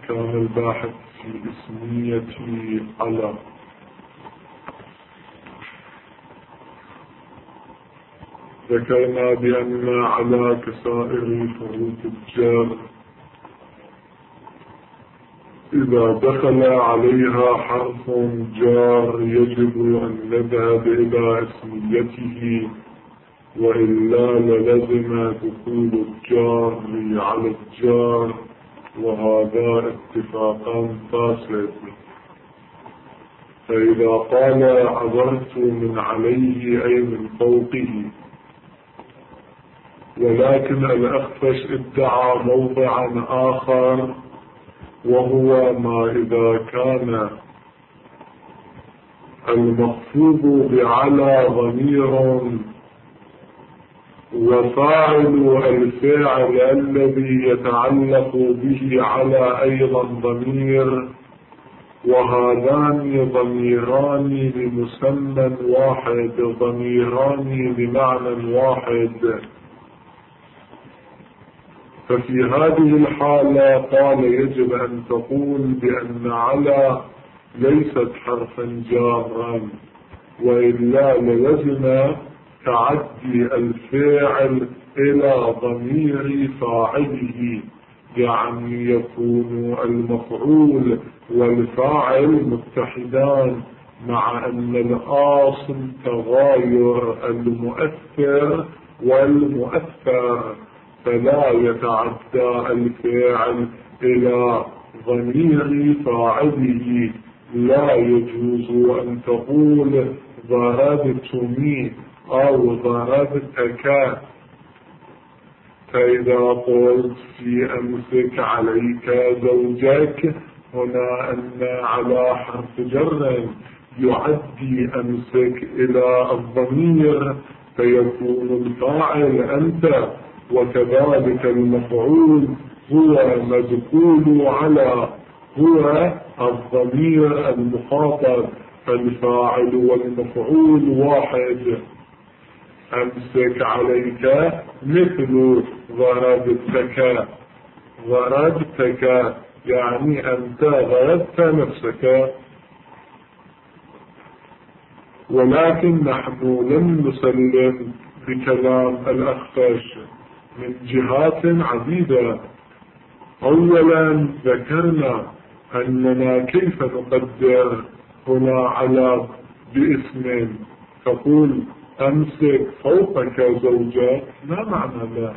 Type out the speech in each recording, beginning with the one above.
كان الباحث في اسمية على. ذكرنا بأن على كسائر حروف الجر إذا دخل عليها حرف جار يجب أن نذهب إلى اسميته، وإلا للزم دخول الجار على الجار، وهذا اتفاقا فاسد. فإذا قال عبرت من عليه أي من فوقه، ولكن الأخفش ادعى موضعا آخر، وهو ما إذا كان المخفوض بعلى ضمير وفاعل الفعل الذي يتعلق به على أيضا ضمير، وهذان ضميران لمسمى واحد، ضميران بمعنى واحد. ففي هذه الحالة قال يجب أن تقول بأن على ليست حرفا جارا، وإلا للزم تعدي الفاعل إلى ضمير فاعله، يعني يكون المفعول والفاعل متحدان، مع أن الأصل تغاير المؤثر والمؤثر، فلا يتعدى الفاعل إلى ضمير فاعله. لا يجوز أن تقول ضربتني أو ضربتك. فإذا قلت في أمسك عليك زوجك، هنا أن على حرف جر يعدي أمسك إلى الضمير، فيكون الفاعل أنت، وكذلك المفعول هو مدخول على، هو الضمير المخاطب، فالفاعل والمفعول واحد. أمسك عليك مثل ضربتك، ضربتك يعني أنت ضربت نفسك. ولكن نحن لم نسلم بكلام الأخفش من جهات عديدة. أولا ذكرنا أننا كيف نقدر هنا على باسم، تقول أمسك فوقك زوجك، لا معنى له.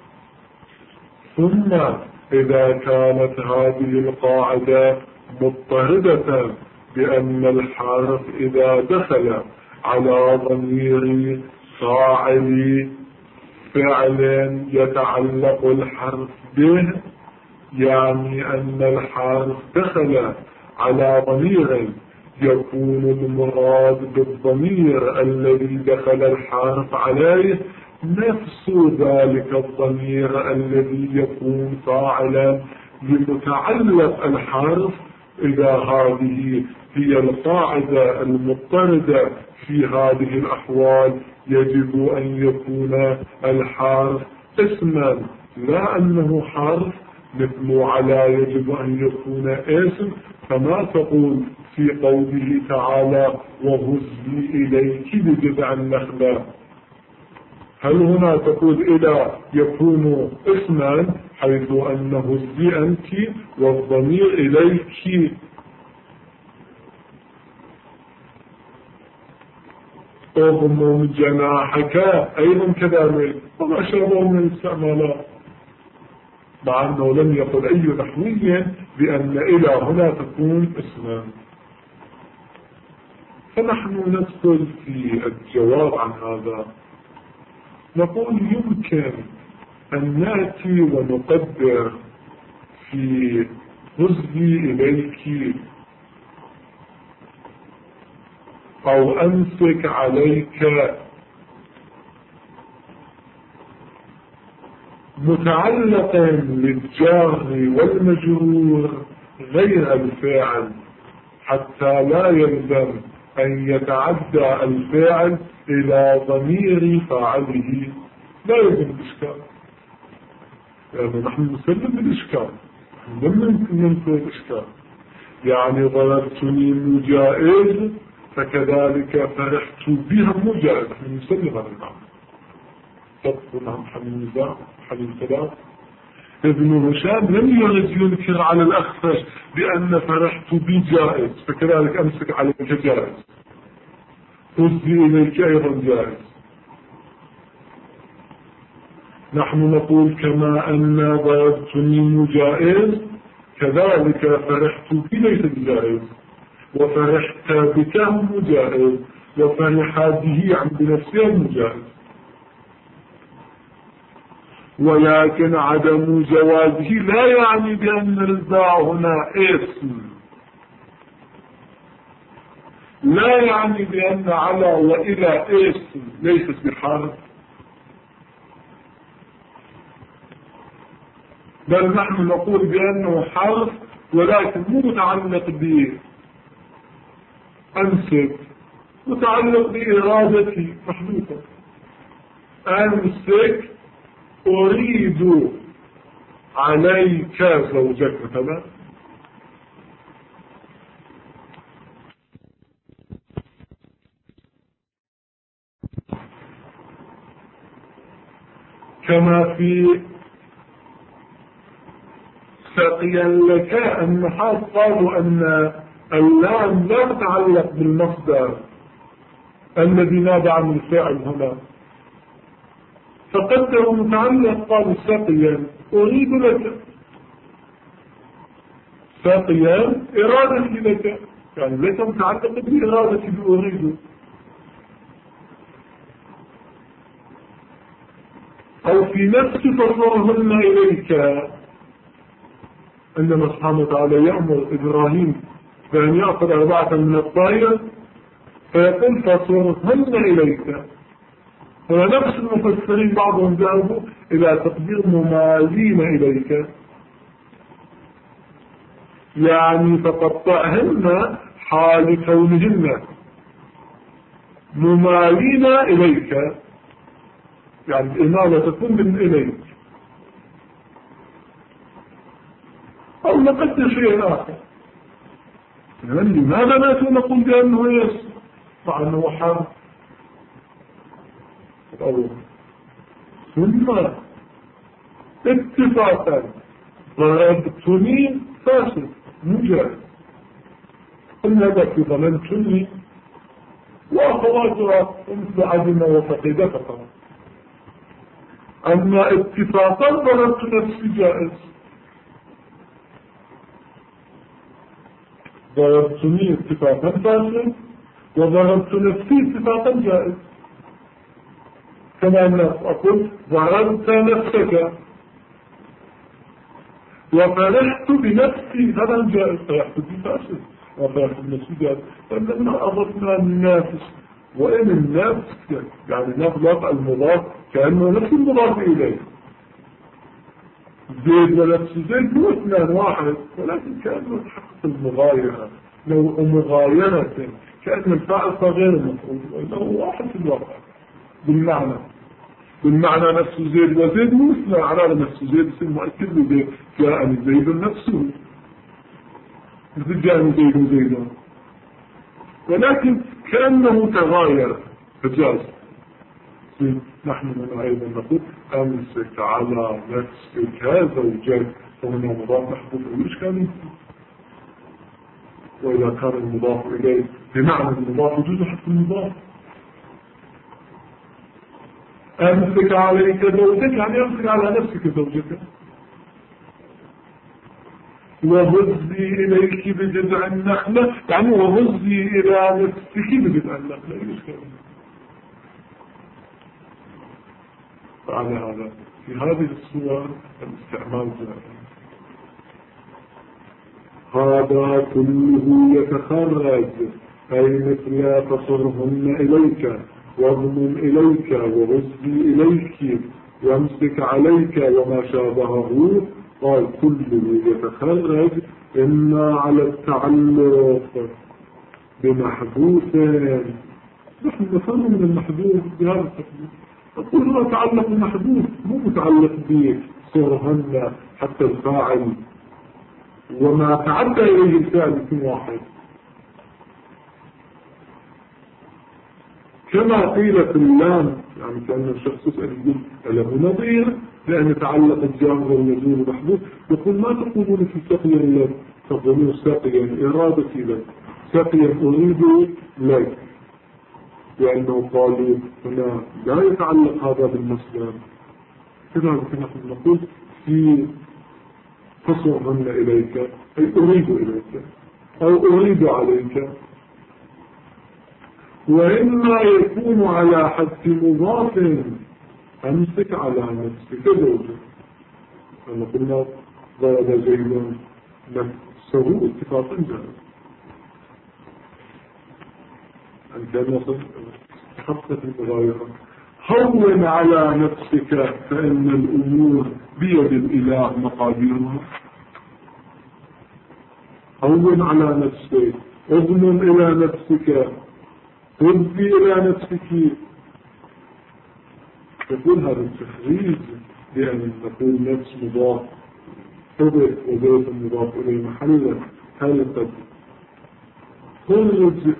ثم إذا كانت هذه القاعدة مضطردة بأن الحرف إذا دخل على ضمير فاعل فعل يتعلق الحرف به، يعني أن الحرف دخل على ضمير، يكون المراد بالضمير الذي دخل الحرف عليه نفس ذلك الضمير الذي يكون فاعلا لمتعلق الحرف. إذا هذه هي القاعدة المضطردة في هذه الأحوال، يجب أن يكون الحرف اسما، لا أنه حرف. مثل على يجب أن يكون اسم، كما تقول في قوله تعالى وهزي إليك بجذع النخلة. هل هنا تقول إلى يكون اسما، حيث أنه هزي أنت والضمير إليك؟ اضمم جناحك أيضا كذلك، وما شابه من الاستعمالات، مع أنه لم يقل أي نحوي بأن إلى هنا تكون اسما. فنحن ندخل في الجواب عن هذا، نقول يمكن أن نأتي ونقدر في هزي إليك أو أمسك عليك متعلقا للجار والمجرور غير الفاعل، حتى لا يلزم أن يتعدى الفاعل إلى ضمير فاعله. لا يلزم الإشكال، لأنه نحن نسلم بالإشكال. من الإشكال. يعني ضربتني مجائز فكذلك فرحت بها مجائز، نحن نسمي هذا المعنى. طبعا حليم سلام ابن هشام لم يرد ينكر على الأخفش بأن فرحت بجائز فكذلك أمسك عليك جائز، أزي إليك أيضا جائز. نحن نقول كما أن ضربتني مجائز كذلك فرحت بي ليس بجائز، وفرحت بك مجائز، وفرح به عن بنفسه مجائز. ولكن عدم جوازه لا يعني بأن الباء هنا اسم، لا يعني بأن على وإلى اسم ليست بحرف، بل نحن نقول بأنه حرف ولكن مو متعلق بأمسك، متعلق بإرادتي محدودة. أمسك أريد عليك زوجك مثلا، كما في سقيا لك النحاة قالوا أن اللام لا تتعلق بالمصدر الذي نابع عن الفعل هنا، فقدروا متعلق قالوا سقيا أريد لك، سقيا إرادتي لك، يعني ليس متعلق بإرادتي بأريد. أو في نفس فصرهن إليك، عندما سبحانه وتعالى يأمر إبراهيم بأن يأخذ 4 من الطير فيقول فصرهن إليك. ونفس المفسرين بعضهم ذهبوا إلى تقدير ممالين إليك، يعني تقطعهن حال كونهن ممالين إليك، يعني الإمالة تكون من إليك. أو نقدر شيء آخر، لماذا لا نقول بأنه يسر مع أنه حرف؟ ثم اتفاقا ضربتني فاسد مجرد، قلنا لك ظلمتني وأخواتها مثل عدم وفقد فقط. أما اتفاقا ضربت نفسي جائز، ضربتني اتفاقا فاسد وضربت نفسي اتفاقا جائز. كما أن أقول ضربت نفسك وفرحت بنفسي، هذا جائز. فرحت بفاسد وفرحت بنفسي جائز، لأننا أضفنا النافس، وإن النافس يعني نغلق المضاف كأنه نفس المضاف إليه. زيد ونفس زيد هو 2 واحد، ولكن كأنه تحقق المغايرة، لو مغايرة كأن الفاعل غير المفعول وإنه واحد في الواقع بالمعنى نفس زيد وزيد مثل على نفس زيد يصير مؤكد له جاءني زيد نفسه، مثل جاءني زيد وزيد، ولكن كأنه تغاير فجاز. نحن أيضا نقول أمسك على نفسك زوجك، وهنا مضاف محبوب الإشكال. وإذا كان المضاف إليه بمعنى المضاف يجوز حتى المضاف. أمسك عليك زوجك يعني أمسك على نفسك زوجك. وهزي إليك بجذع النخلة يعني وهزي إلى نفسك بجذع النخلة. فعلى هذا في هذه الصور الاستعمال جائز. هذا كله يتخرج، أي مثل تصرهن إليك واضمن إليك وغزي إليك وامسك عليك وما شابهه، قال كله يتخرج إما على التعلق بمحذوف، نحن نفهم من المحذوف بهذا التقدير، نقول هو تعلق بمحذوف مو متعلق بصرهن حتى الفاعل وما تعدى إليه الفعل يكون واحد. كما قيل في اللام، يعني كأن الشخص يسأل يقول له نظير لأن يتعلق الجامع والنزول محدود، يقول ما تقولون في سقيا لك؟ تقولون سقيا إرادتي لك، سقيا أريد لك، لأنه قالوا هنا لا يتعلق هذا بالمصدر. كذلك نحن نقول في قصرهن إليك أي أريد إليك أو أريد عليك. وإما يكون على حد مضاف أمسك على نفسك زوجك، أنا قلنا ضرب زيد نفسه اتفاقا جائز، أن كان يصل خطة المغايرة. هون على نفسك فإن الأمور بيد الإله مقاديرها. هون على نفسك، اضمن إلى نفسك، تبدي إلى نفسك. يقول هذا التخريج بأن نقول نفس مضاف حدث وزيت المضاف إليه محلا، هل قد خرج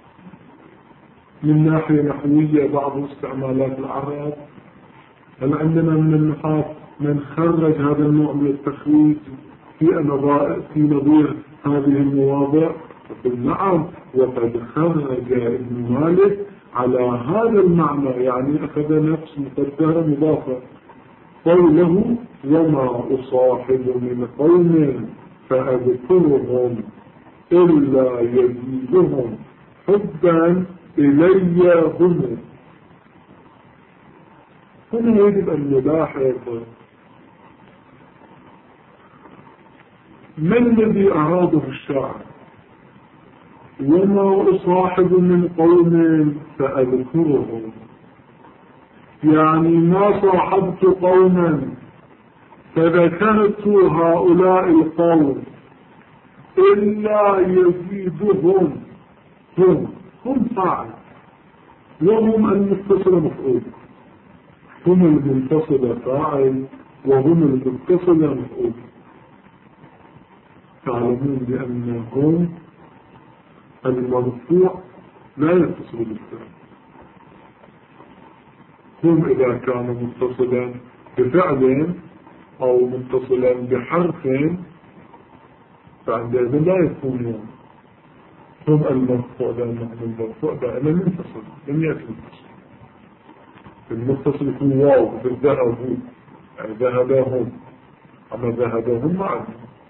من ناحية نحوية بعض استعمالات العرب؟ هل عندنا من النحاة من خرج هذا النوع من التخريج في نظير هذه المواضع؟ يقول نعم، وقد خرج ابن مالك على هذا المعنى، يعني أخذ نفس مقدرة مضافة. قوله وما أصاحب من قوم فأذكرهم إلا يزيدهم حبا إلي هم. هنا يجب أن نلاحظ ما الذي أراده الشاعر. وما أصاحب من قوم فأذكرهم، يعني ما صاحبت قوما فذكرت هؤلاء القوم إلا يزيدهم. هم فاعل وهم المتصل مفعول، هم المنفصل فاعل وهم المتصل مفعول. تعلمون بأنهم المرفوع لا يتصل بالفعل. هم إذا كانوا متصلا بفعل أو متصلا بحرف فعندئذ لا يكونون هم المرفوع، لأنهم المرفوع دائما منفصل لم يأتي متصل. المتصل يكون واو بالذهب، يعني ذهبهم، أما ذهبهم معهم.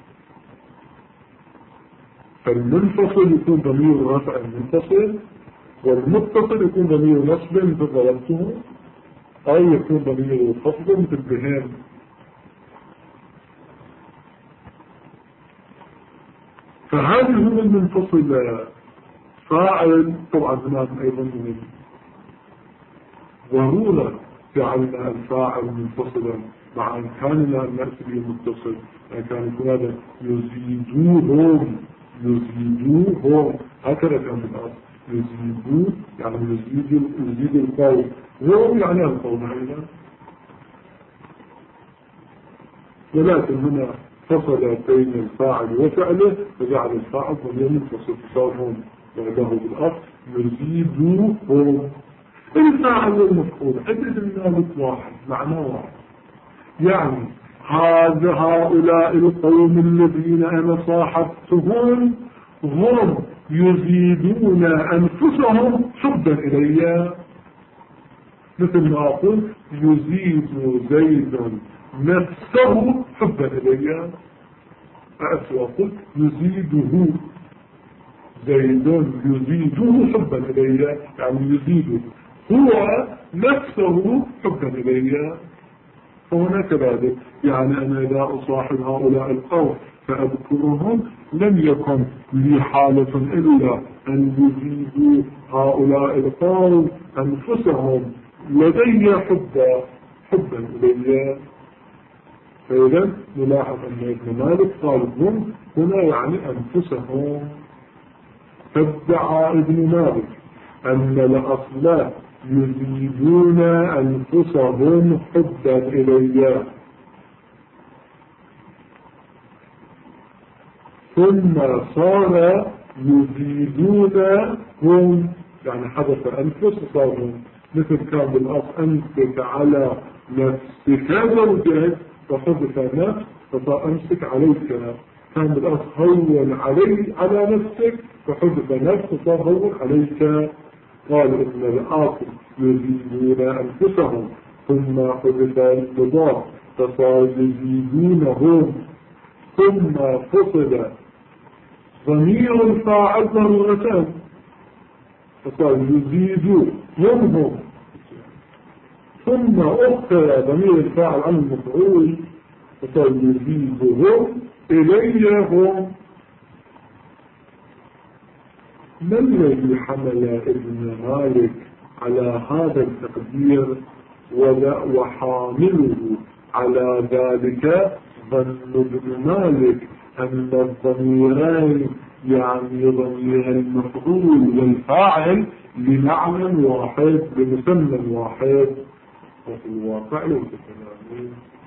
فالمنفصل يكون ضمير رفع منفصل، والمتصل يكون ضمير نصب مثل ضربته، أو يكون ضمير خفض مثل بهام. فهذه هم المنفصل فاعل. طبعا هناك أيضا من ضرورة جعلنا الفاعل منفصلا مع إمكاننا أن نأتي به متصل، يعني كان يكون هذا يزيدوهم هكذا كان من الأصل يزيدوا، يعني يزيد القوم، وهم يعني القوم أيضا. ولكن هنا فصل بين الفاعل وفعله فجعل الفاعل ضمير منفصل، صارهم بعده بالأصل يزيدوهم. الفاعل والمفعول عدد المالك واحد، معنى واحد، يعني هؤلاء القوم الذين أنا صاحبتهم هم يزيدون أنفسهم حبا إلي، مثل ما أقول يزيد زيد نفسه حبا إلي، أقول يزيده زيد يزيده حبا إلي، يعني يزيده هو نفسه حبا إلي. فهنا كذلك، يعني أنا إذا أصاحب هؤلاء القوم فأذكرهم لم يكن لي حالة إلا أن يزيدوا هؤلاء القوم أنفسهم لدي حبا إلي. فإذا نلاحظ أن ابن مالك قال هم هنا يعني أنفسهم. فادعى ابن مالك أن الأصل يزيدون أنفسهم حبا إلي. ثم صار يزيدون هم، يعني حدث أنفس صاروا مثل كان بالأصل أمسك على نفسك زوجك فحدث نفس فصار أمسك عليك، كان بالأصل هون على نفسك فحدث نفس فصار هون عليك. قال إن الآخر يزيدون أنفسهم ثم حدث المضاف فصار يزيدونهم ثم فصل ضمير الفاعل ضرورتان فصار يزيدون هم ثم أخر ضمير الفاعل عن المفعول فصار يزيدهم إليهم. ما الذي حمل ابن مالك على هذا التقدير وحامله على ذلك؟ ظن ابن مالك أن الضميرين يعني ضمير المفعول والفاعل لمعنى واحد بمسمى واحد، وفي الواقع ليس كذلك.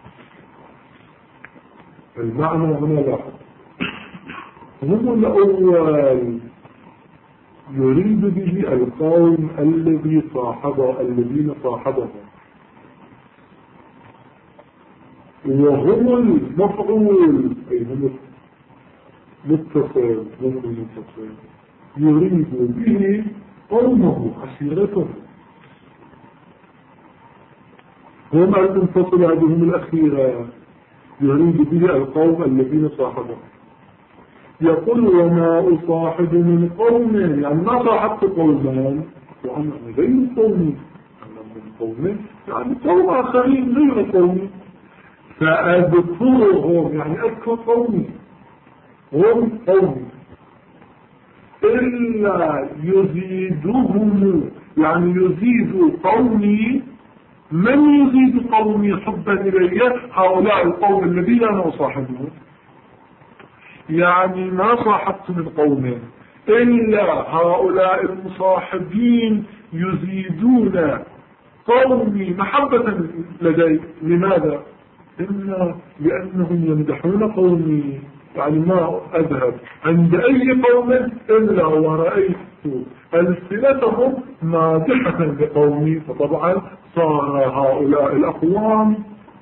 المعنى هنا لاحظ هم الأول يريد به القوم الذين صاحبهم، وهم المفعول أي هم متصل، يريد به قومه عشيرته، هم المنفصل هذهم الأخيرة يريد به القوم الذين صاحبهم. يقول وما أصاحب من قوم، يعني ما صاحبت قومان وأنا غير قومي، أنا من قوم يعني قوم آخرين غير قومي، فأذكرهم يعني أذكر قومي هم قومي، إلا يزيدهم يعني يزيد قومي. من يزيد قومي حبا إلي؟ هؤلاء القوم الذين أنا أصاحبهم، يعني ما صاحبت من قوم إلا هؤلاء المصاحبين يزيدون قومي محبة لدي. لماذا؟ إلا لأنهم يمدحون قومي، يعني ما أذهب عند أي قوم إلا ورأيت ألسنتهم مادحة لقومي، فطبعا صار هؤلاء الأقوام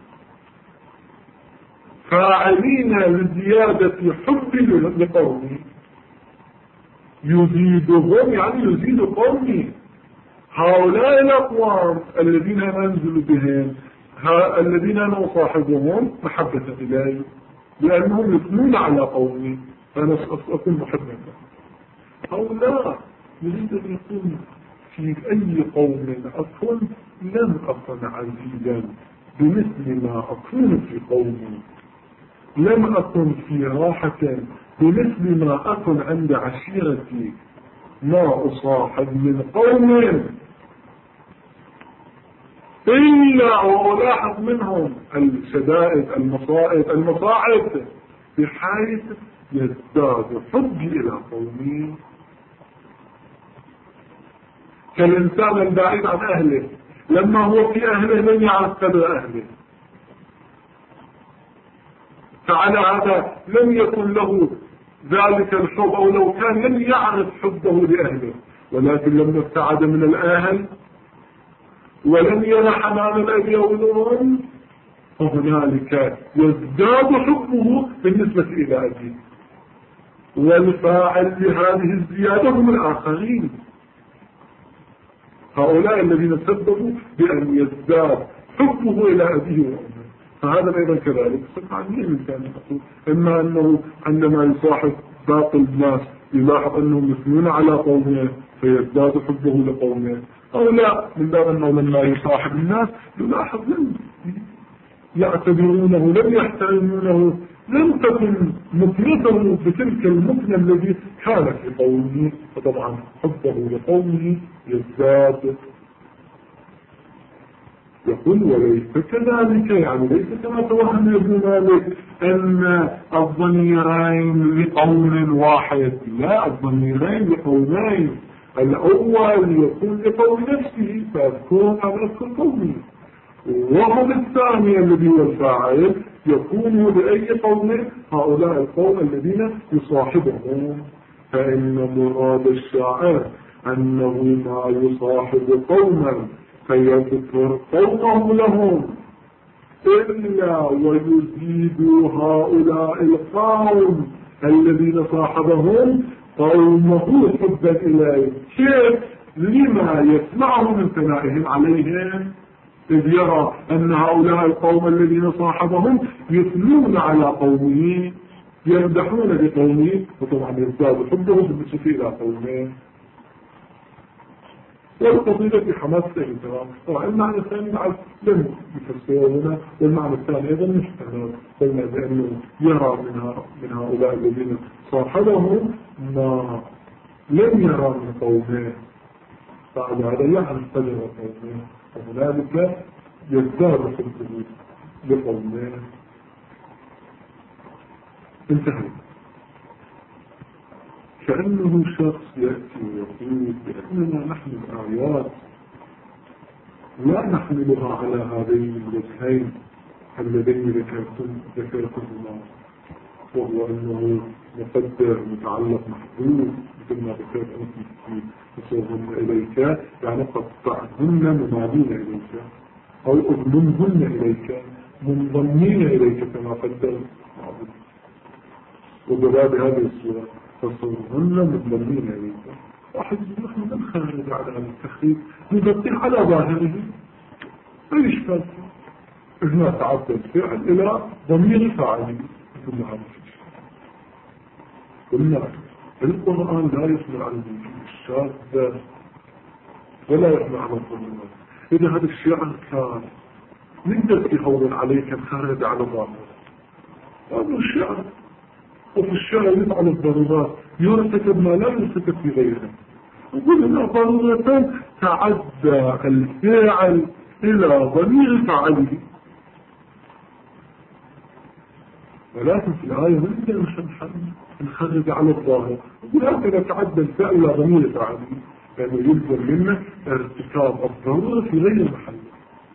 فاعلين لزيادة حب لقومي. يزيدهم يعني يزيد قومي، هؤلاء الأقوام الذين أنزل بهم الذين أنا أصاحبهم محبة إلي، لأنهم يثنون على قومي فأنا أكون محبا لهم. هؤلاء يريد أن يكون في أي قوم أكون لم أكن عزيزا بمثل ما أكون في قومي، لم أكن في راحة بمثل ما أكن عند عشيرتي، ما أصاحب من قوم إلا وألاحظ منهم الشدائد المصاعب بحيث يزداد حبي إلى قومي. كالإنسان البعيد عن أهله لما هو في أهله لم يعرف قدر أهله، فعلى هذا لم يكن له ذلك الحب، أو لو كان لم يعرف حبه لأهله، ولكن لما ابتعد من الأهل ولم يرى حنان الأبي والأم فهنالك يزداد حبه بالنسبة إلى أبيه، والفاعل لهذه الزيادة هم الآخرين، هؤلاء الذين سببوا بأن يزداد حبه إلى أبيه وأمه. فهذا أيضا كذلك سمع مين الإنسان يقول إما أنه عندما يصاحب باقي الناس يلاحظ أنهم يثنون على قومه فيزداد حبه لقومه، أو لا من باب أنه لما يصاحب الناس يلاحظ لم يعتبرونه لم يحترمونه، لم تكن مكنته بتلك المكنة الذي كان في قومه، فطبعا حبه لقومه يزداد. يقول وليس كذلك، يعني ليس كما توهم ابن مالك أن الضميرين لقوم واحد، لا، الضميرين لقومين، الأول يكون لقوم نفسه فأذكرهم أو أذكر قومي، وهم الثاني الذي هو الفاعل يكونوا لأي قوم هؤلاء القوم الذين يصاحبهم. فإن مراد الشاعر أنه ما يصاحب قوما فيذكر قومهم لهم إلا ويزيد هؤلاء القوم الذين صاحبهم قومه حبا إليه. كيف؟ لما يسمعه من ثنائهم عليهم، إذ يرى أن هؤلاء القوم الذين صاحبهم يثنون على قومه، يمدحون بقومه، وطبعا يزداد حبه بالنسبة إلى قومه. والقصيدة في حماس الإنترام. طبعا المعنى الثاني بعد لم يفسره هنا، والمعنى الثاني أيضا محتمل، قلنا بأنه يرى من هؤلاء الذين صاحبهم ما لم يرى من قومه، فعلى هذا يعرف قدر قومه، وهنالك يزداد حبه لقومه. انتهى. كأنه شخص يأتي ويقول بأننا نحن الآيات لا نحملها على هذين الوجهين اللذين ذكرتهما، وهو أنه مقدر متعلق محدود مثل ما ذكرت أنت في وصولهن إليك، يعني قطعهن ممالين إليك أو أضمنهن إليك منضمين إليك كما قدر معبود، وبباب هذه الصورة فصورهن منضمين إليك. واحد يقول نحن من خارج على هذا التخريج نغطي على ظاهره، أي إشكال؟ هنا تعدى الفعل إلى ضمير فاعل. قلنا القرآن لا يحمل على الشاذ ولا يحمل على الضمير. إذا هذا الشيء كان نقدر يهون عليك الخارج على ظاهره، هذا الشيء. وفي الشارع يفعل الضرورات يرتكب ما لا يرتكب في غيره. نقول إن ضرورة تعدى الفعل إلى ضمير فاعله، ولكن في الآية ما نقدر نخرج على الظاهر. نقول هكذا تعدى الفعل إلى ضمير فاعله، لأنه يلزم منه ارتكاب الضرورة في غير محله.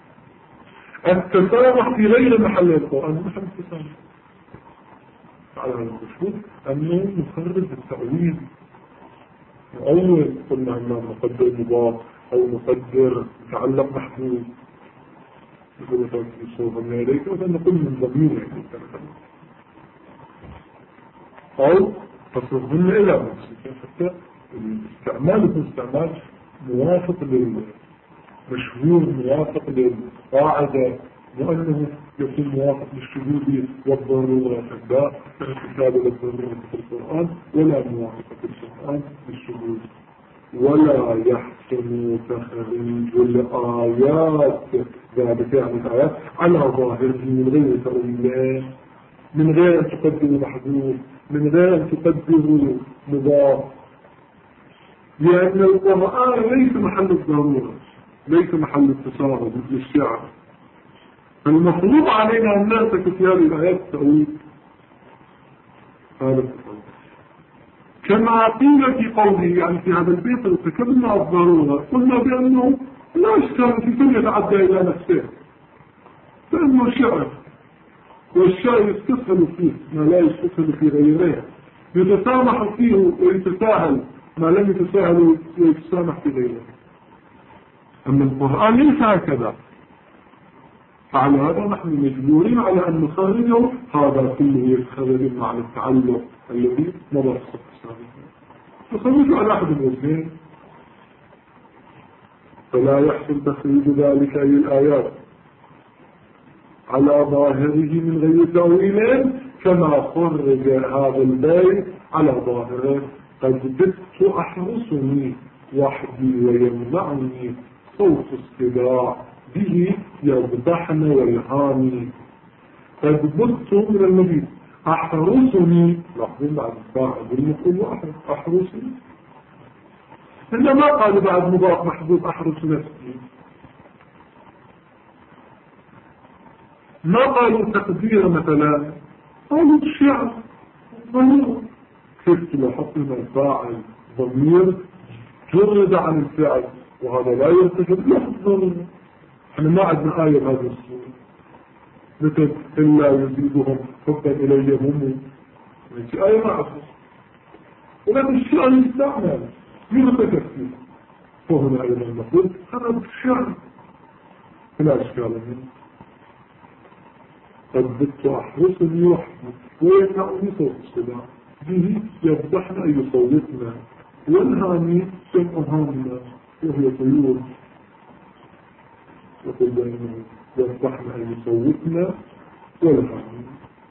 التسامح في غير محل القرآن مش التسامح على المشهور أنه مخرج التأويل. أول قلنا أنه مقدر مضاف أو مقدر متعلق محدود، يقول مثلا في صوفا إليك وأن نقول من ضمين إليك أو تصرفهن إلى نفسك، حتى الاستعمال يكون استعمال موافق للمشهور، موافق للقاعدة، وأنه يكون موافق للشذوذ والضرورة، لا ارتكاب للضرورة في القرآن ولا موافقة في القرآن للشذوذ. ولا يحسن تخريج الآيات، ذلك يعني الآيات على ظاهره من غير تأويل، من غير أن تقدروا محذوف، من غير أن تقدروا مضاف، لأن القرآن ليس محل الضرورة، ليس محل التصارف مثل الشعر. فالمفروض علينا أن نأتك في هذه الآيات التأويل. هذا التأويل كما قيل في قوله، يعني في هذا البيت ارتكبنا الضرورة، قلنا بأنه لا إشكال في كل يتعدى إلى نفسه، لأنه شعر، والشعر يستسهل فيه ما لا يستسهل في غيره، يتسامح فيه ويتساهل ما لم يتساهل ويتسامح في غيره. أما القرآن ليس هكذا، فعلى هذا نحن مجبورين على أن نخرجه، هذا كله يتخرج مع التعلق الذي مضى في الصف السابق، نخرجه على أحد الوجهين. فلا يحصل تخريج ذلك أي الآيات على ظاهره من غير تأويل، كما خرج هذا البيت على ظاهره: قد بت أحرسني وحدي ويمنعني صوت الصداع به يضبحن ويهاني. قد بت من المبيت أحرسني، لاحظين بعد الفاعل بالمقول أحرسني، إنما قال بعد مضاف محذوف أحرس نفسي، ما قالوا تقدير مثلا، قالوا الشعر ضمير. كيف تلاحظ ان الفاعل ضمير جرد عن الفعل، وهذا لا يرتكب لفظ ضمير. احنا ما عندنا آية بهذا الصورة، مثل إلا يزيدهم حبا إلي هم في آية معصر، ولكن الشعر يستعمل يغطى فيه، وهنا أيضا نقول هذا بالشعر لا إشكال منه. قد بت أحرصني وحدي ويمنعني صوت السلام به يذبحن أن يصوتنا والهامي سمع هامنا وهي طيور، وقل بينهم يذبحن أن يصوتنا والهامي.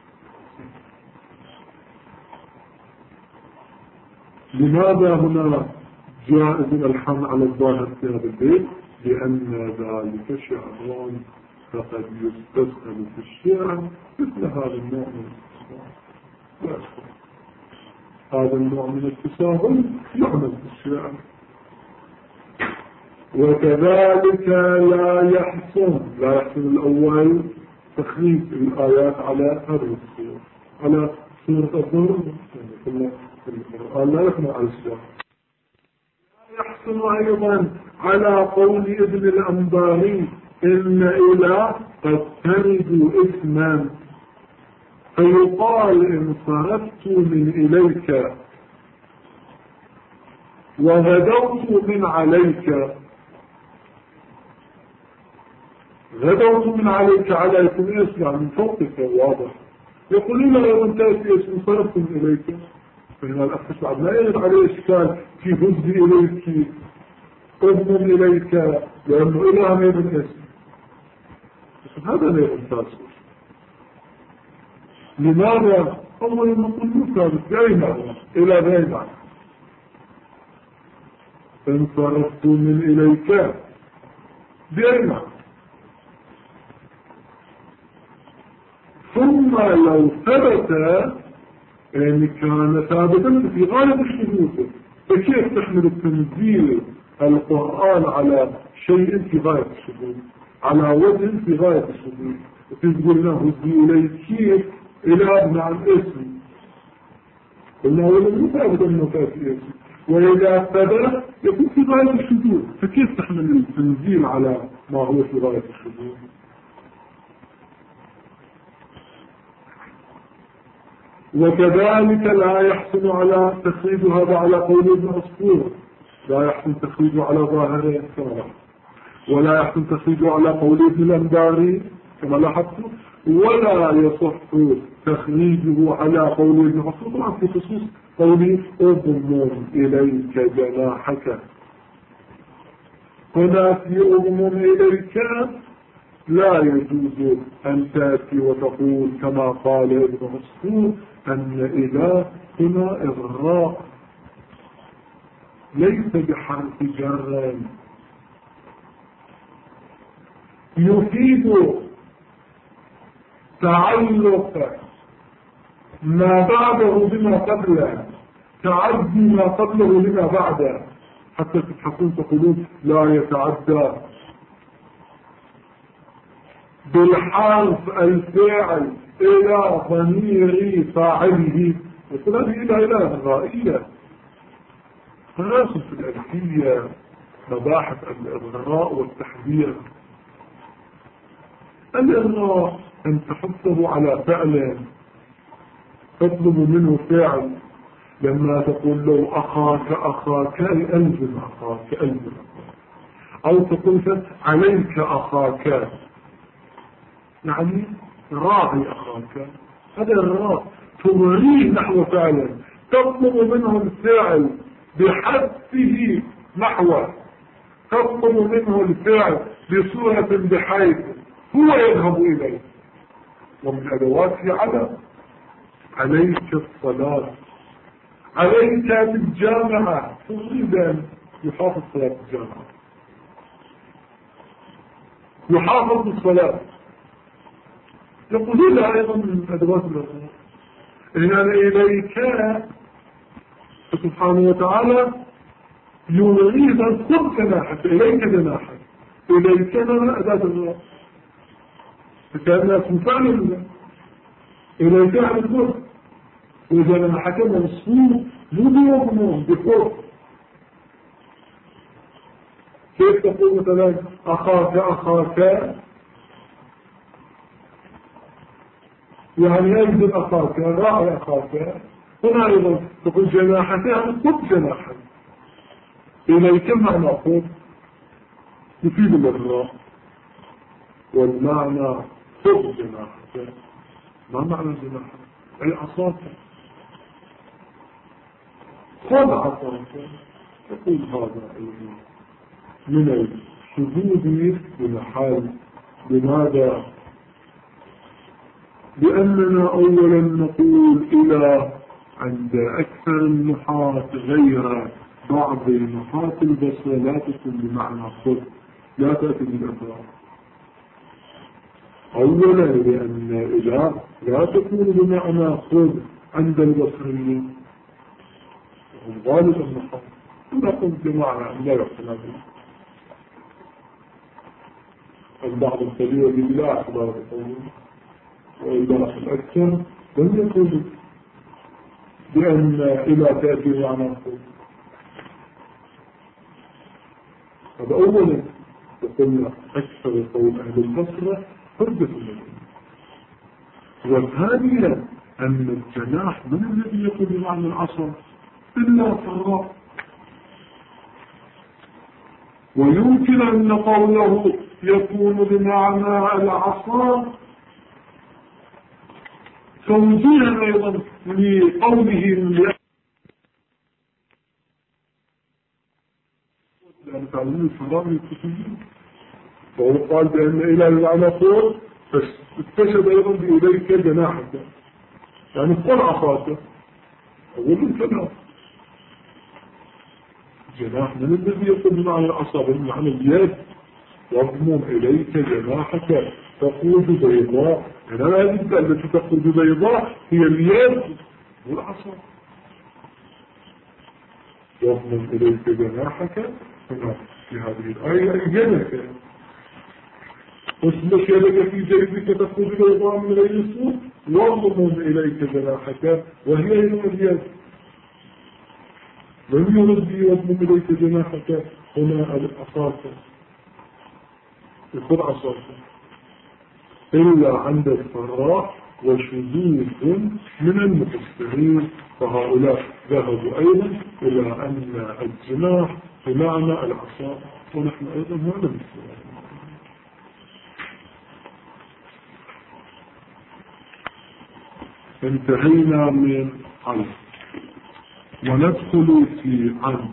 لماذا هنا جاء من الحمل على الظاهر في هذا البيت؟ لأن ذلك شعر فقد يستسهل في الشعر مثل هذا النوع من التساهل. هذا النوع من التساهل يعمل في الشعر. وكذلك لا يحسن الأول تخريج الآيات على هذه الصورة، على سورة الظهر يعني القرآن لا يحمل على الشعر. لا يحسن أيضا على قول ابن الأنباري إن إلى قد ترد إثما فيقال إن صرفت من إليك وغدوت من عليك. غدوت من عليك على يكون يسمع من فوقك واضح. يقولون لو تأتي اسم صرفت من إليك، فهنا الأخص بعد لا يرد عليه إشكال في هزي إليك أضمن إليك لأنه إله ما يبن اسم. هذا لا يمتاز. لماذا؟ أول نقول مثابت بأي معنى إلى بأي معنى. إن صرفت من إليك بأي معنى. ثم لو ثبت يعني كان ثابتا في غالب الشروط، فكيف تحمل التنزيل القرآن على شيء في غاية الشروط، على وجه في غاية الشروط، وتقول له هزي إليك إلى ابن عن اسم، قلنا هو لم يثابت أنه في اسم، وإذا ثبت يكون في غاية الشروط، فكيف تحمل التنزيل على ما هو في غاية الشروط؟ وكذلك لا يحسن على تخريج هذا على قول ابن عصفور، لا يحسن تخريجه على ظاهره كما لاحظت، ولا يحسن تخريجه على قول ابن الأنباري كما لاحظت، ولا يصح تخريجه على قول ابن عصفور طبعا في خصوص قوله اضمن إليك جناحك. هنا في اضمن إليك لا يجوز أن تأتي وتقول كما قال ابن عصفور أن إله هنا إغراء ليس بحرف جر، يفيد تعلق ما بعده بما قبله، تعدي ما قبله لما بعده، حتى تتحقون تقولون لا يتعدى بالحرف الفاعل إلى ضمير فاعله، يقول هذه إلى إغرائية. فناسب في الألفية مباحث الإغراء والتحذير. الإغراء أن تحطه على فعل تطلب منه فعل، لما تقول له أخاك ألزم أخاك، أو تقول عليك أخاك يعني راعي أخاك، هذا الراء تريد نحو فعلا، تطلب منه الفعل بحثه نحوه، تطلب منه الفعل بصورة بحيث هو يذهب إليه. ومن أدواته عليك الصلاة، عليك بالجامعة، تريد أن يحافظ صلاة الجامعة، يحافظ الصلاة. يقولون لها أيضا من أدوات الأخرى إن إليك سبحانه وتعالى يريد أن خذ جناحك، إليك جناحك، إليك لنا أداة الرب، فكأنها تفعل الله إليك عن الخذ، وجناحك منصوب مضمون بخذ. كيف تقول مثلا أخاك يعني أجد أخاك راعي أخاك. هنا أيضا تقول جناحتان خذ جناحا إليك معنى خذ يفيد الإغراء، والمعنى خذ جناحتان. ما معنى جناحتان؟ أي عصاك، خذ عصاك. تقول هذا أيضا من الشذوذ بمحال. لماذا؟ لأننا أولا نقول إلى عند أكثر النحاة غير بعض نحاة البصرة لا تكون بمعنى خذ، لا تأتي بالإفراد. أولا لأن إله لا تكون بمعنى خذ عند البصريين، وهم غالب النحاة نقول بمعنى لا يقتنع به. البعض الكبير بالله أخبار القوم، وإلا الأكثر لم يقولوا بأن إلى تأتي معنى خذ. هذا أولا. وقلنا أكثر قول أهل البصرة حجة المدينة. وثانيا أن الجناح من الذي يقول بمعنى العصا إلا فراء. ويمكن أن قوله يكون بمعنى العصا توجيها أيضا لقوله لأن تعلمون الفراغ الكتبين، وهو قال بأن إلى المعنى فوق فاستشهد أيضا بإليك جناحك، يعني قل عصاك. أول الجناح جناح من الذي يقول بمعنى العصا بمعنى اليد. واضمم إليك جناحك تخرج بيضاء. يعني هذه التي تخرج بيضاء هي اليد والعصا. واضمم إليك جناحك هنا في هذه الآية يدك، واسلك يدك في جيبك تخرج بيضاء من غير سوء. واضمم إليك جناحك وهي اليد. لم يرد واضمم إليك جناحك هنا العصاك، يكون عصاك إلا عند الفراغ وشذوذ من المفسرين، فهؤلاء ذهبوا أيضا إلى أن الجناح بمعنى العصا، ونحن أيضا هذا المسلم. انتهينا من عن، وندخل في عن.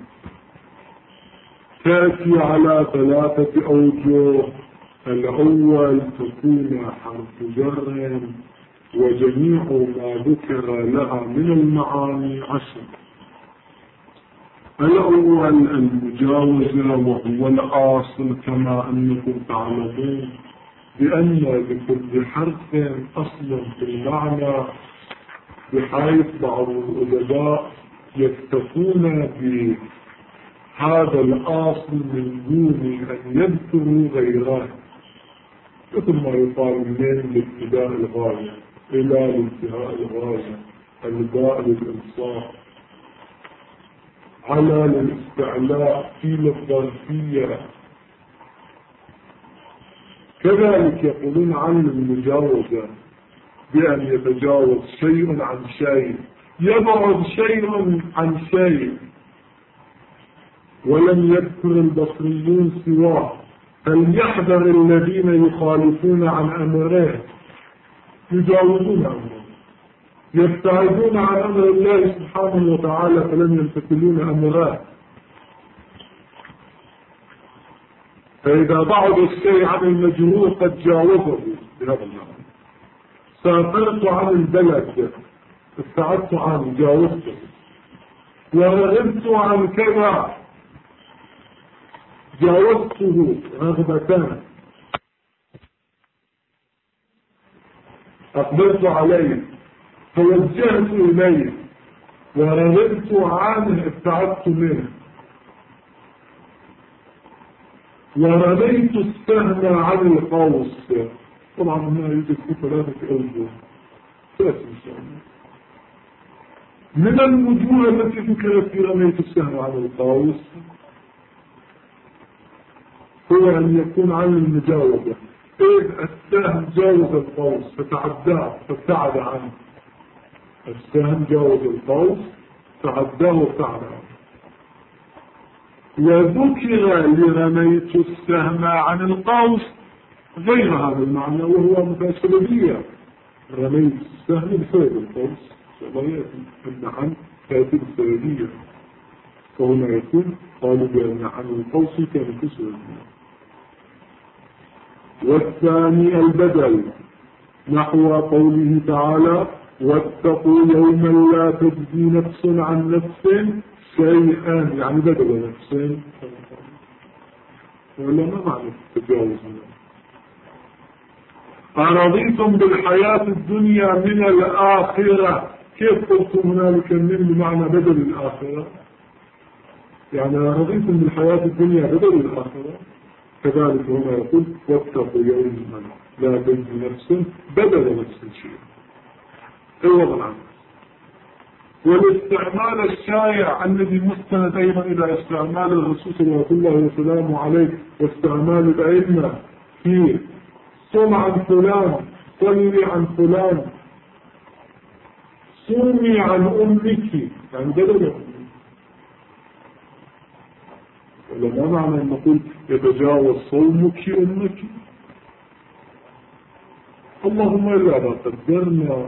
تأتي على 3 أوجه. الأول تكون حرف جر، وجميع ما ذكر لها من المعاني 10. الأول المجاوزة، وهو الأصل كما أنكم تعلمون بأن لكل حرف أصل في المعنى، بحيث بعض الأدباء يكتفون بهذا الأصل من دون أن يذكروا غيره، مثل ما يقال من لابتداء الغاية إلى لانتهاء الغاية، الباء للإنصاف، على للاستعلاء في الظرفية. كذلك يقولون عن المجاوزة بأن يتجاوز شيء عن شيء، يبعد شيء عن شيء، ولم يذكر البصريون سواه. فليحذر الذين يخالفون عن أمره، يجاوزون أمره، يبتعدون عن أمر الله سبحانه وتعالى، فلم يمتثلون أمره. فإذا بعض الشيء عن المجروح قد جاوزه بهذا المعنى. سافرت عن البلد، ابتعدت عنه، جاوزته. ورغبت عن كذا، جاوزته رغبتان. أقبلت عليه، توجهت إليه، ورغبت عنه، ابتعدت منه. ورميت السهم عن القوس. طبعا هنا يوجد في 3 أوجه، 3 إن شاء الله. من الوجوه التي ذكرت في رميت السهم عن القوس هو أن يكون عن المجاوبة، إذ السهم جاوز القوس فتعداه فابتعد عنه. السهم جاوز القوس تعداه وابتعد عنه. وذكر لرميت السهم عن القوس غير هذا المعنى وهو مفاسلبية. رميت السهم بسبب القوس الله يأتي أن عن تأتي بالسببية. فهنا يكون قالوا بأن عن القوس كان كسببية. والثاني البدل نحو قوله تعالى واتقوا يوما لا تجزي نفس عن نفس شيئا يعني بدل نفس. ولا ما معنى التجاوز؟ أرضيتم بالحياة الدنيا من الآخرة. كيف قلتم هنالك من بمعنى بدل الآخرة؟ يعني أرضيتم بالحياة الدنيا بدل الآخرة. كذلك هنا يقول واتقوا يوما لا تجزي نفس بدل نفس شيء. الوضع عنه. والاستعمال الشائع الذي مستند أيضا إلى استعمال الرسول صلى الله عليه وسلم عليه واستعمال الأئمة في صم عن فلان صلي عن فلان صومي عن أمك يعني بدل أمك. ولا ما معنى أن نقول يتجاوز صومك أمك؟ اللهم إلا ما قدرنا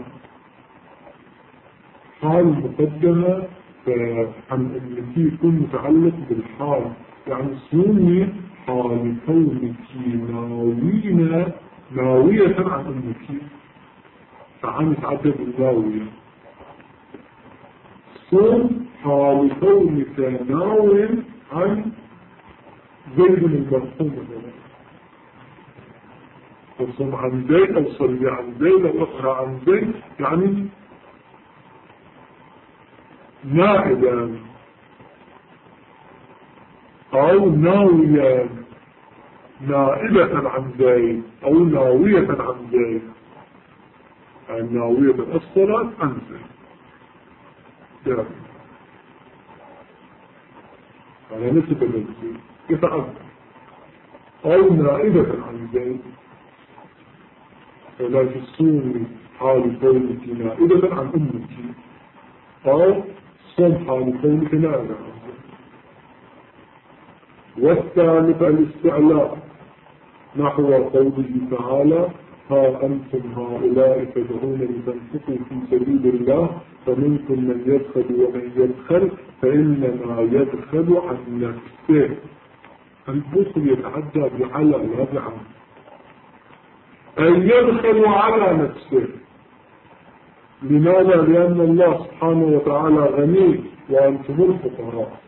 حال مقدمة فعن أمك يكون متعلق بالحال يعني صومي حال كونك ناوية عن أمك فعن يتعدد الناوية. صوم حال كونك ناوي عن زيد المرحوم وصوم عن زيد أو صلي عن زيد أو اقرأ عن زيد يعني نائبا أو ناويا نائبة عن زيد أو ناوية عن زيد يعني ناوية الصلاة عن زيد على نسبة الزيد يتعدى أو نائبة عن زيد فلا تصومي حال كونك نائبة عن أمك أو صوم حال كونك نائبة عن زيد. والثالث الاستعلاء نحو قوله تعالى ها أنتم هؤلاء تدعون لتنفقوا في سبيل الله فمنكم من يدخل ومن يدخل فإنما يدخل عن نفسه. البخل يتعدى بعلى لا بعن أن يدخل على نفسه. لماذا؟ لأن الله سبحانه وتعالى غني وأنتم الفقراء.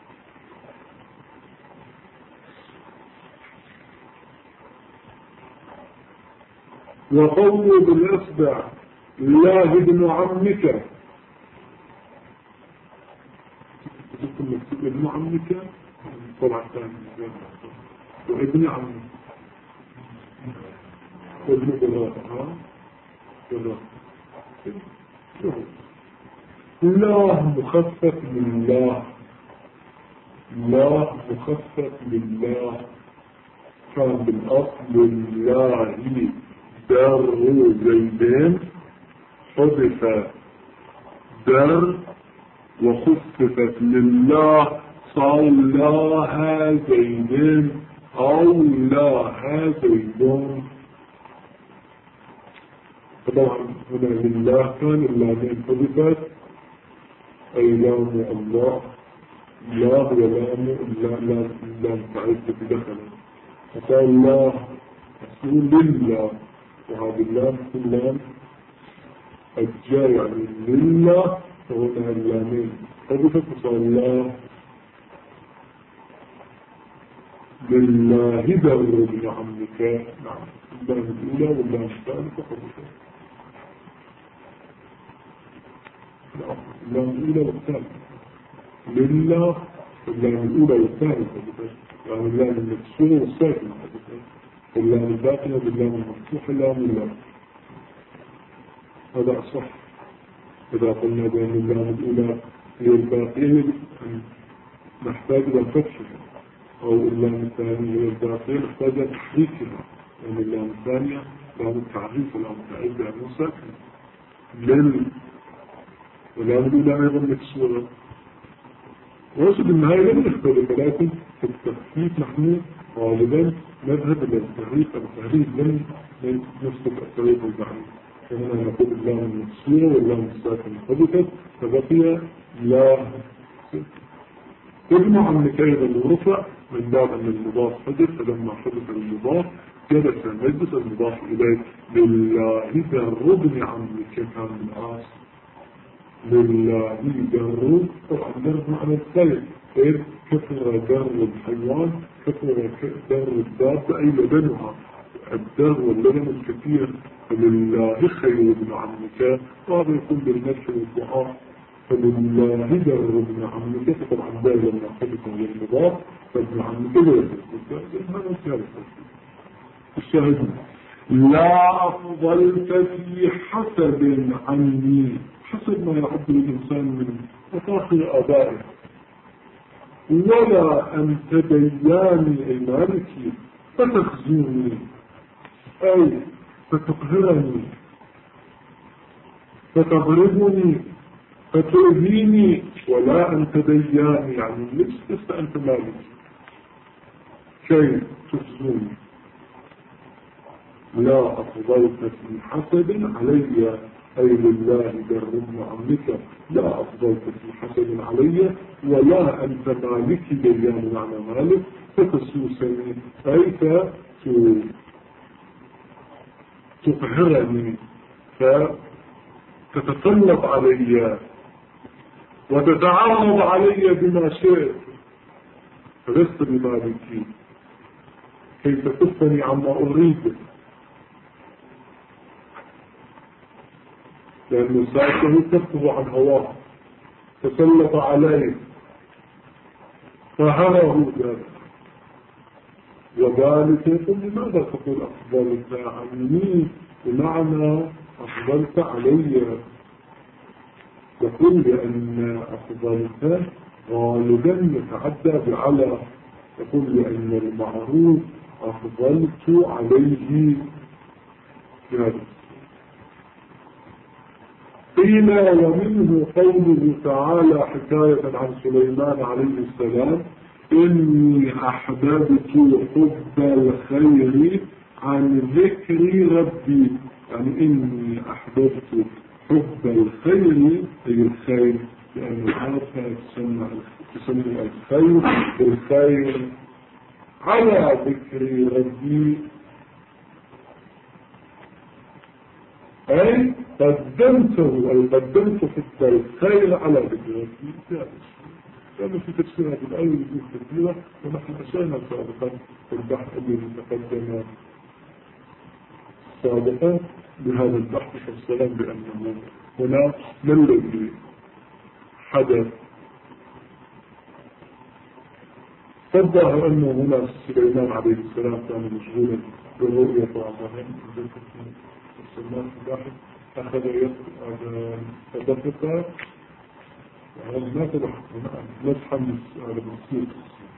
وقوله بالإصبع الله ابن عمك ابن عمك طبعا ثاني وابن عمك وابن قراءة الله مخفف لله الله مخفف لله كان بالأصل لله در زيدين حذف در وخففت لله صار لا زيدين أو لا زيدون. طبعا هنا لله كان اللامين حذفت أي لام الله لا هو لام تعرف بدخله فصار الله رسول لله وهذا اللام كلام الجاي يعني لله وهنا اللامين حذفت فصار الله لله در ابن عمك. نعم اللام الأولى واللام الثالثة حذفت اللام الأولى والثالثة لله اللام الأولى والثالثة يعني اللام المكسورة والساكنة اللام الباقية باللام المفتوح اللام الله. هذا صح إذا قلنا بأن اللام الأولى هي الباقية نحتاج إلى فتحها أو اللام الثانية هي الباقية نحتاج إلى تحريكها يعني اللام الثانية لام التعريف ولام التعريف لأنه ساكن لل ولام الأولى أيضا مكسورة. وأقصد النهاية لم يختلف، ولكن في التخفيف نحن غالبا نذهب إلى التحريف. التحريف لم نسلك الطريق البعيد، فهنا نقول اللام المكسورة واللام الساكنة حدثت فبقي لا. تجمع النكاية الرفع من باب أن المضاف حدث، فلما حدث المضاف جلس المجلس المضاف إليه لله دربني عنك كان الآس لله درب. طبعا درب معنى الخير، خير كثر در الحيوان كثر در الدابة أي لبنها، الدر واللبن الكثير فلله خير ابن عمك، وهذا يكون بالمدح والدعاء. فلله در ابن عمك، طبعا دار لما حدث للمضاف فابن عمك لا يدرس هذا الثالث. الشاهد لا أفضلت في حسب عني، حسب ما يعد الإنسان من مفاخر آبائه، ولا أن تدياني أي مالكي فتخزوني أي فتقهرني فتضربني فتؤذيني، ولا أن تدياني يعني لست أنت مالكي كي تخزوني. لا أفضلت في حسد علي أي لله درهم عمك، لا أفضلت في حسد علي ولا أنت مالكي ديان معنى مالك فتسوسني أي فتقهرني فتتطلب علي وتتعرض علي بما شئت، فلست بمالكي كي تكفني عما أريد، لأنه ساعته تكتب عن هواه تسلط عليه فهره ذلك. وذلك يقول لماذا تقول أفضلت عني بمعنى أفضلت علي؟ يقول لأن أفضلت غالبا يتعدى بعلى، يقول لأن المعروف أفضلت عليه ذلك. قيل ومنه قوله تعالى حكاية عن سليمان عليه السلام إني أحببت حب الخير عن ذكر ربي، يعني إني أحببت حب الخير أي الخير، لأن العرفة تسمى الخير بالخير على ذكر ربي، أي قدمته أي قدمت حب الخير على ذكر ربي. كان في تفسيرها في الآية التي كثيرة، ونحن أشرنا سابقا في البحث الذي تقدم سابقا بهذا البحث والسلام بأنه هنا ما الذي حدث. فالظاهر أنه هنا سليمان عليه السلام كان مشغولا بالرؤية وعمرين السلمان في البحث أخذ يدفقها ما تبحث لا تحمس على المسير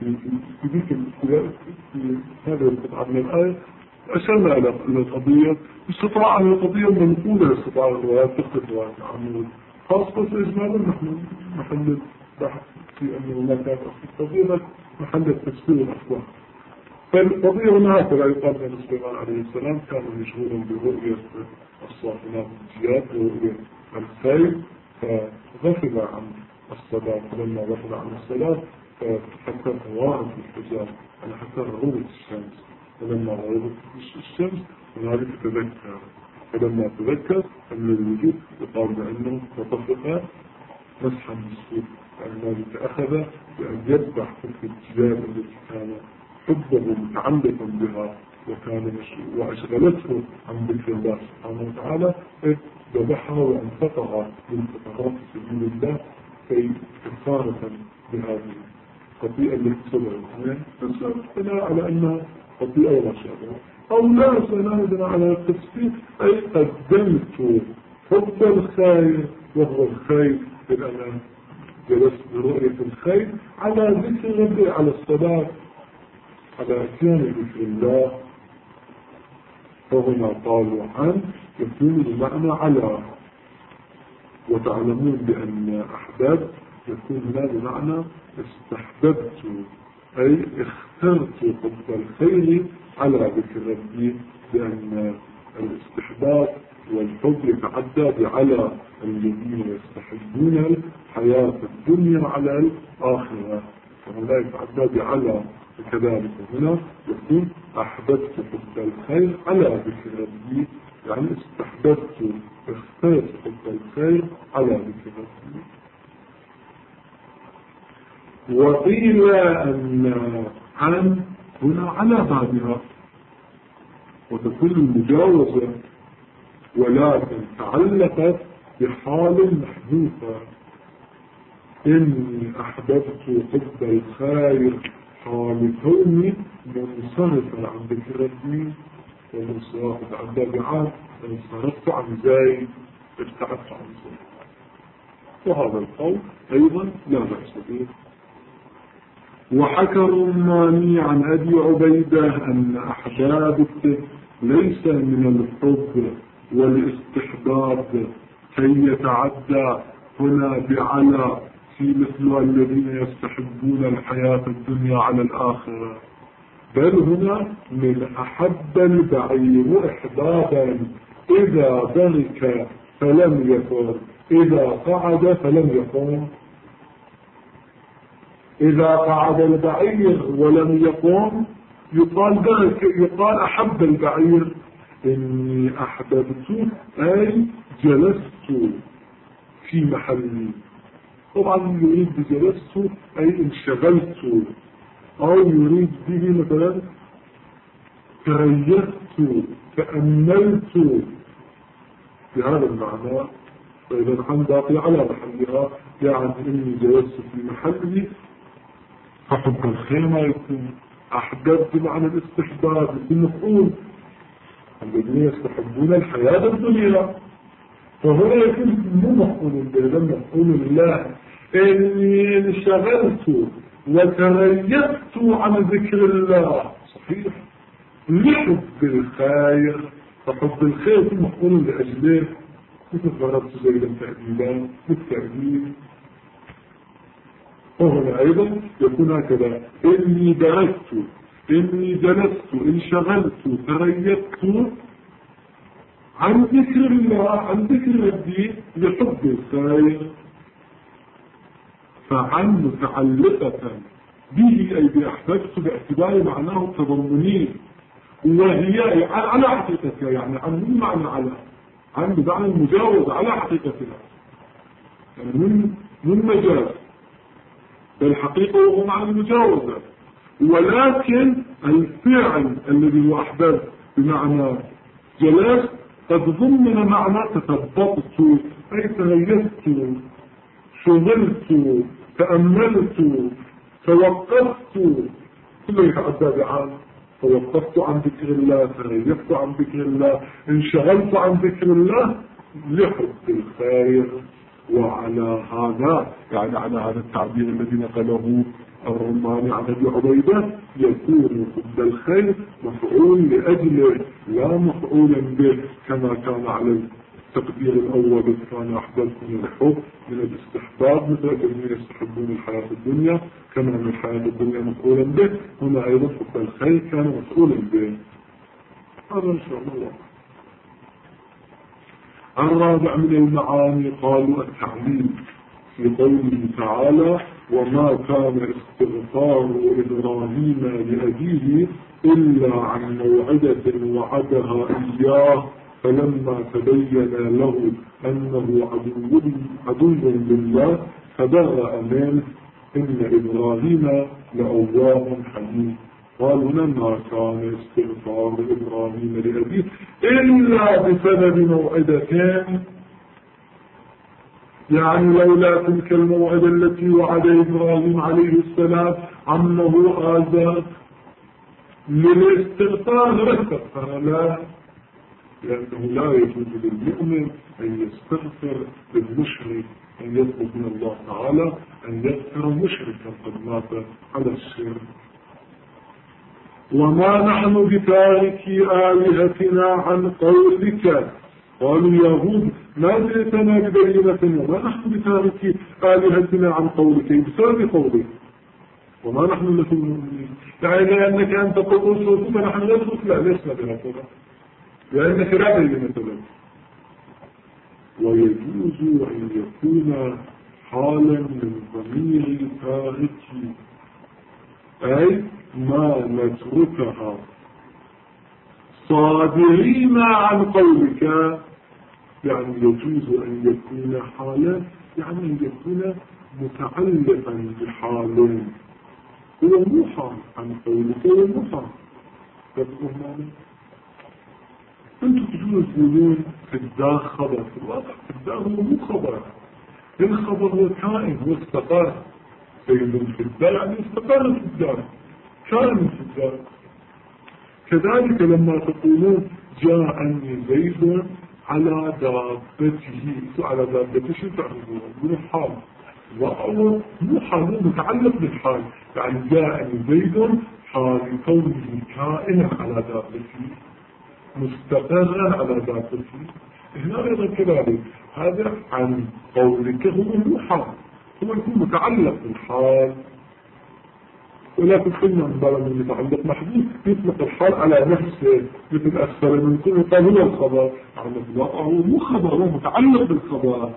في هذا القطعة من الآية. أشرنا إلى القضية استطاع أن القضية منقولة استطاع الروايات تخطئ رواية عمود خاصة إجمالا نحن محل البحث في أنه ما كانت القضية محل التفسير الأخبار. فالقضية هنا هكذا يقال أن سليمان عليه السلام كان مشغولا برؤية الصافنات الجياد ورؤية الخير، فغفل عن الصلاة. فلما غفل عن الصلاة حتى توارد الحجاب يعني حتى غروب الشمس، فلما غروب الشمس هنالك تذكر، فلما تذكر أن الوجود يقال بأنه تطفق مسحا بالسوء، يعني ذلك أخذ بأن يذبح تلك الجبال التي كان حبه متعلقا بها وكان وأشغلته عن ذكر الله سبحانه وتعالى، ذبحها وأنفقها للفقراء في سبيل الله كي كفارة بهذه الخطيئة التي صدرت، بس بناء على أنها خطيئة ولا شابه، أو لا سنادنا على التفسير أي قدمت حب الخير وهو الخير لأن جلست برؤية الخير على ذكر ربي، على الصلاة، على أتيان ذكر الله فهنا قالوا عن يكون المعنى على. وتعلمون بأن أحباب يكون هنا بمعنى استحببت، أي اخترت حب الخير على ذكر ربي، لأن الاستحباب والحب يتعدى بعلى الذين يستحبون الحياة الدنيا على الآخرة، فهنا يتعدى بعلى. وكذلك هنا يكون أحببت حب الخير على ذكر ربي، يعني استحببت اخترت حب الخير على ذكر ربي. وقيل أن عن هنا على بابها وتكون المجاوزة، ولكن تعلقت بحال محذوفة. إني أحببت حب الخير حال كوني منصرفا عن ذكر ربي، ومنصرفا عن تابعات، انصرفت عن زايد، ابتعدت عن زايد. وهذا القول أيضا لا بأس به. وحكى الرماني عن أبي عبيدة أن أحبابك ليس من الحب والاستحباب كي يتعدى هنا بعلى في مثل الذين يستحبون الحياة الدنيا على الآخرة، بل هنا من أحب البعير إحبابا إذا برك فلم يكن، إذا قعد فلم يقوم. إذا قعد البعير ولم يقوم يقال برك، يقال أحب البعير. إني أحببت أي جلست في محلي. طبعا يريد بجلست أي انشغلت، أو يريد به مثلا تريثت تأملت بهذا المعنى. فإذا كان باقي على محلها يعني إني جلست في محلي، فحب الخير ما يكون. أحببت بمعنى الاستحباب المفعول الذين يستحبون الحياة الدنيا، فهنا يكون مو مفعول به بل مفعول الله. إني انشغلت وتريثت عن ذكر الله، صحيح، لحب الخير، فحب الخير يكون مفعول لأجله، مثل ضربت زيدا تأديبا بالتأديب. وهنا أيضا يكون هكذا: إني درست، إني جلست، انشغلت، تريثت عن ذكر الله، عن ذكر ربي لحب الخير. فعن متعلقة به أي بأحببت باعتبار معناه التضمني، وهي على حقيقتها، يعني عن من معنى عن بمعنى المجاوزة على حقيقتها، يعني من مجاز، بالحقيقة وهو معنى المجاوزة. ولكن الفعل الذي هو أحببت بمعنى جلست قد ضمن معنى تثبطت، أي تغيرت، شغلت، تأملت، توقفت، كله يتعدى بعام. توقفت عن ذكر الله، تغيرت عن ذكر الله، انشغلت عن ذكر الله لحب الخير. وعلى هذا يعني على هذا التعبير الذي نقله الرماني عن أبي عبيدة يكون حب الخير مفعول لأجله لا مفعولا به كما كان على التقدير الأول إذ كان أحببت من الحب من الاستحباب مثل الذين يستحبون الحياة الدنيا، كما أن الحياة الدنيا مفعولا به، هنا أيضا حب الخير كان مفعولا به. هذا إن شاء الله. الرابع من المعاني قالوا التعليل في قوله تعالى: وما كان استغفار إبراهيم لأبيه إلا عن موعدة وعدها إياه فلما تبين له أنه عدو لله فبرأ منه إن إبراهيم لأواه حليم. قال هنا: ما كان استغفار إبراهيم لأبيه إلا بسبب موعدتين، يعني لولا تلك الموعدة التي وعد إبراهيم عليه السلام عمه آزار للاستغفار لاستغفر له، لأنه لا يجوز للمؤمن أن يستغفر للمشرك، أن يطلب من الله تعالى أن يغفر مشركا قد مات على الشرك. وما نحن بتاركي آلهتنا عن قولك. قالوا اليهود ما جئتنا ببينة وما نحن بتاركي آلهتنا عن قولك بسبب قولك وما نحن لكم مؤمنين. يعني لأنك أنت تقول صوتك نحن لا نصوت لا لسنا بهكذا لأنك لا بينة لك. ويجوز أن يكون حالا من ضمير تاركي أي ما نتركها صادرين عن قولك. يعني يجوز أن يكون حالا يعني أن يكون متعلقا بحال هو مو حال عن قولك هو مو حال. أنتم تجوز تقولون في الدار خبر في الواقع في الدار هو مو خبر. الخبر هو كائن هو استقر سيد في الدار يعني استقر في الدار كائن في الدار. كذلك لما تقولون جاءني زيد على دابته على دابته شو تعرفون من الحال وهو مو حال متعلق بالحال. يعني جاءني زيد حال كونه كائنا على دابته مستقرا على دابته. هنا أيضا كذلك هذا عن قولك هو مو حال هو يكون متعلق بالحال. ولكن قلنا من بلد المتعلق محدود يطلق الحال على نفسه مثل أسفل من كل قال هو الخبر على الواقع هو مو خبر هو متعلق بالخبر.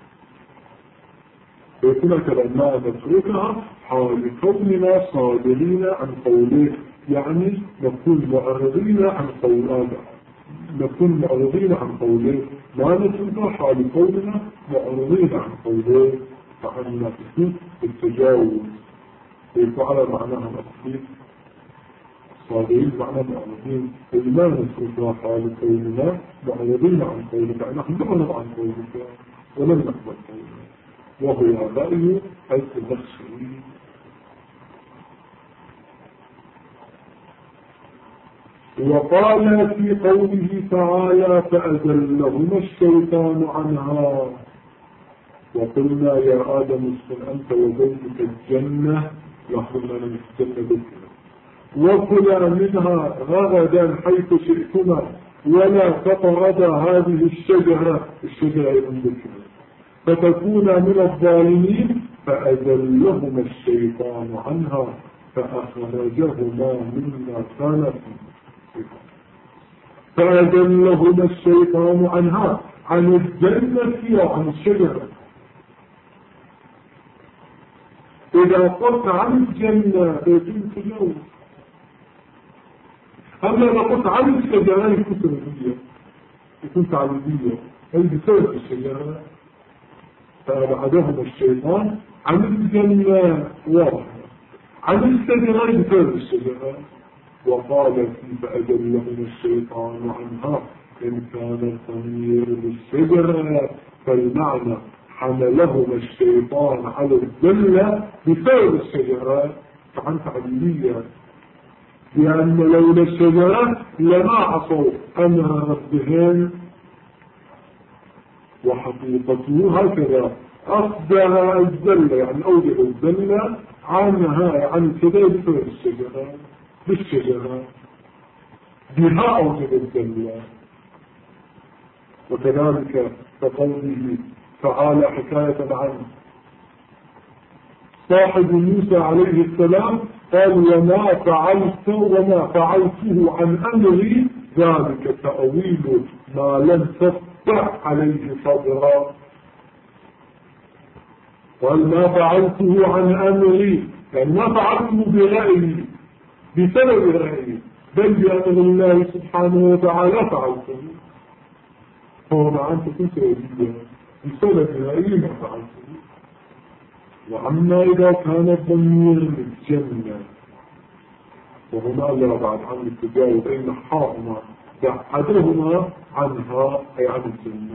ويكون كلامنا نتركها حال كوننا صادرين عن قوله يعني نكون معرضين عن قوله نكون معرضين عن قوله ما نتركها حال كوننا معرضين عن قوله فعلنا التجاوز ويفعل معناها الأصلي صادرين معنى معرضين وما نتركها حال كوننا معرضين عن قولك يعني نحن نعرض عن قولك ولم نقبل قولك وهو رأي النخعي. وقال في قوله تعالى فأزلهما الشيطان عنها وقلنا يا آدم اسكن أنت وزوجك الجنة وحرمنا من الجنة بك وكلا منها رغدا حيث شئتما ولا تقربا هذه الشجرة عندكما فتكون من الظالمين. فأزلهما الشيطان عنها فأخرجهما مما كان فيه. فأزلهما الشيطان عنها عن الجنة وعن الشجرة. إذا قلت عن الجنة يكون تجاوز. أما إذا قلت عن الشجرة يكون سلبية يكون تعليمية أي بسبب الشجرة. فأبعدهما الشيطان عن الجنة واضح عن الشجرة بسبب الشجرة. وقال في فأزلهما الشيطان عنها إن كان الضمير للشجرة فالمعنى حملهما الشيطان على الذلة بسبب الشجرة فعن تعليمية لأن لولا الشجرة لما عصوا أمر ربهم. وحقيقته هكذا أصدها الذلة يعني أوجد الذلة عنها عن كذا بسبب الشجرة بالشجرة بها أوجد الذلة. وكذلك كقوله تعالى حكاية عن صاحب موسى عليه السلام قال وما فعلته عن أمري ذلك تأويل ما لم تستطع عليه صبرا. قال ما فعلته عن أمري يعني ما فعلته برأيي بسبب رأيي بل بأمر الله سبحانه وتعالى فعلته. فهنا أنت كنت أجيبها بسبب رأيي ما فعلته. وأما إذا كان الضمير للجنة وهنا لا بعد عن التجاوز بين حاهما بعدهما عنها أي عن الجنة.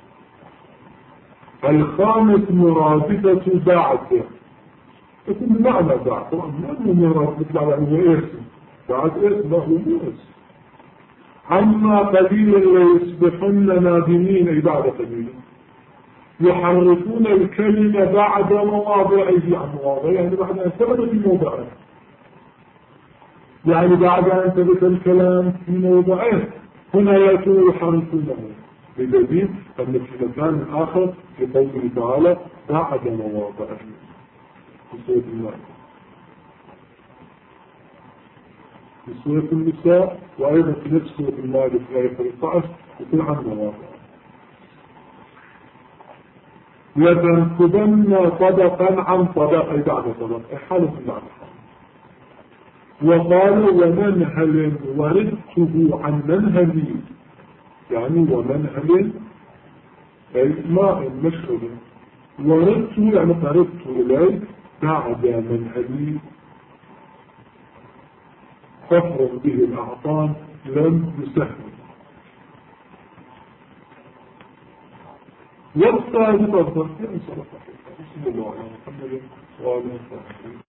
الخامس مرادفة بعد يكون بمعنى بعد طبعا ما هو مرادفة يعني هو اسم بعد اسم هو اسم. عما قليلا ليصبحن نادمين أي بعد قليلا يحرفون الكلمة بعد مواضعه عن مواضعه يعني بعد أن ثبت في موضعه. يعني بعد أن ثبت الكلام في موضعين هنا يأتون يحرفونه بدليل أن في مكان آخر في قوله تعالى بعد مواضعه في سورة المائدة في سورة النساء وأيضا في نفس سورة المائدة في آية 13 يكون عن مواضع لتنكبن طبقا عن طبق أي بعد طبق أي حالة بعد حالة. وقال ومنهل وردته عن منهلي يعني ومنهل أي ماء مشرب وردته يعني قربت إليه بعد منهلي فخر به الأعطان لم يسهل. والثالث الضرب بسم الله على محمد وعلى آله وصحبه